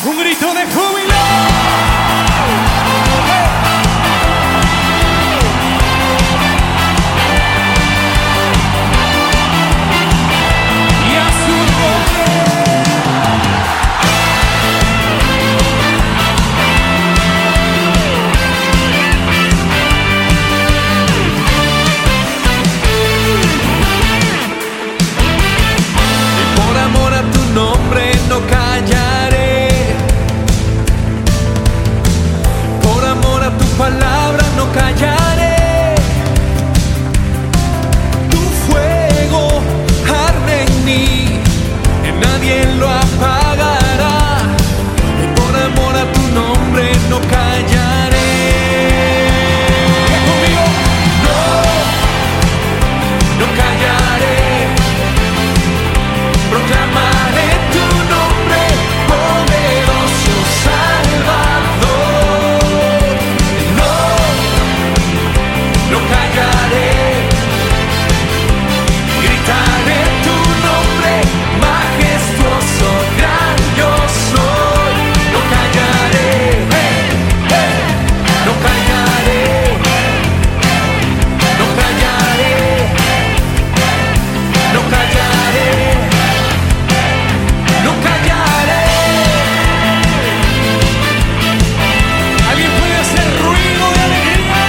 Un grito de júbilo. Y a su nombre. Y por amor a tu nombre no callaré. Por amor a tu palabra no callaré. Tu fuego arde en mí, y nadie lo apagará. Y por amor a tu nombre no callaré. Conmigo, no callaré. Proclamaré tu nombre, poderoso Salvador. No callaré. Gritaré tu nombre, majestuoso, gran yo soy. No callaré, no callaré, no callaré, no callaré, no callaré. ¿Alguien puede hacer ruido de alegría?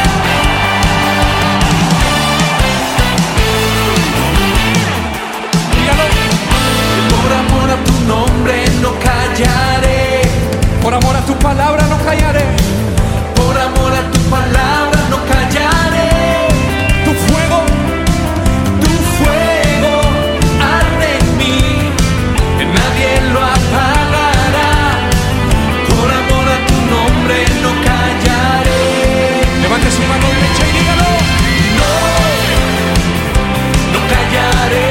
Dígalo. Por amor a tu nombre no callaré. Por amor a tu palabra no callaré. Por amor a tu palabra no callaré. Tu fuego arde en mí, que nadie lo apagará. Por amor a tu nombre no callaré. Levante su mano derecha y dígalo. No callaré.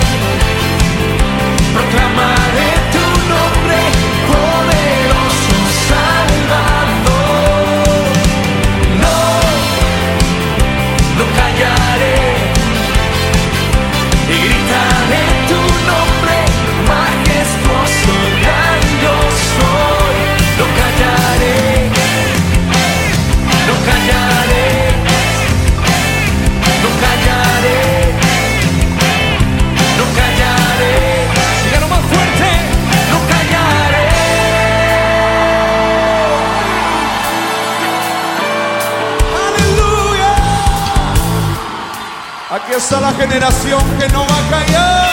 Proclamaré tu nombre, poderoso Salvador. No callaré. Y gritaré tu nombre, majestuoso, gran yo soy. No callaré. No callaré. No callaré. No callaré. Dígalo más fuerte. No callaré. Aleluya. Aquí está la generación que no va a callar.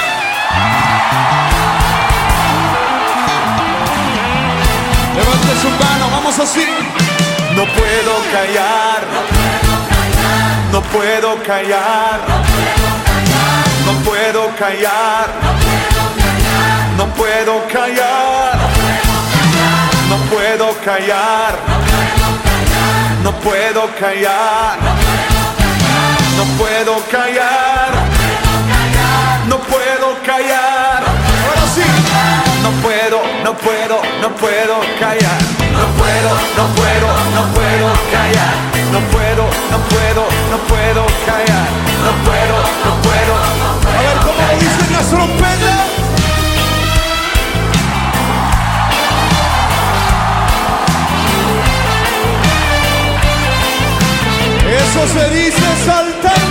Levante su mano, vamos así. No puedo callar, no puedo callar, no puedo callar, no puedo callar, no puedo callar, no puedo callar, no puedo callar, no puedo callar. Ahora sí. No puedo callar. No puedo callar. No puedo callar. No puedo. A ver cómo lo dicen las trompetas. Eso se dice saltando.